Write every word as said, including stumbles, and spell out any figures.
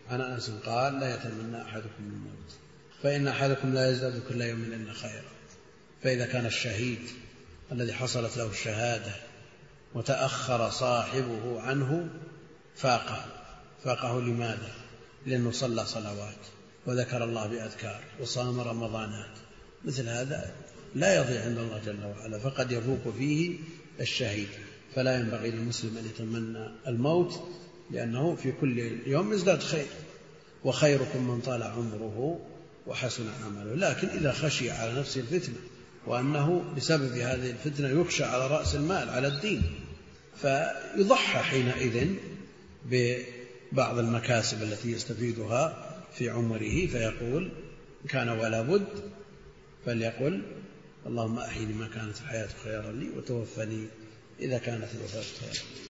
عن أنس قال لا يتمنى أحدكم الموت فإن أحدكم لا يزداد كل يوم إلا خيرا. فإذا كان الشهيد الذي حصلت له الشهادة وتأخر صاحبه عنه فاقه فاقه لماذا؟ لأنه صلى صلوات وذكر الله بأذكار وصام رمضانات، مثل هذا لا يضيع عند الله جل وعلا، فقد يفوق فيه الشهيد. فلا ينبغي للمسلم أن يتمنى الموت، لأنه في كل يوم يزداد خير، وخيركم من طال عمره وحسن عمله. لكن إذا خشي على نفسه الفتنة وأنه بسبب هذه الفتنة يخشى على رأس المال على الدين، فيضحى حينئذ ببعض المكاسب التي يستفيدها في عمره، فيقول كان ولا بد فليقل اللهم أحيني ما كانت الحياة خيرا لي وتوفني إذا كانت الوفاة خيرا لي.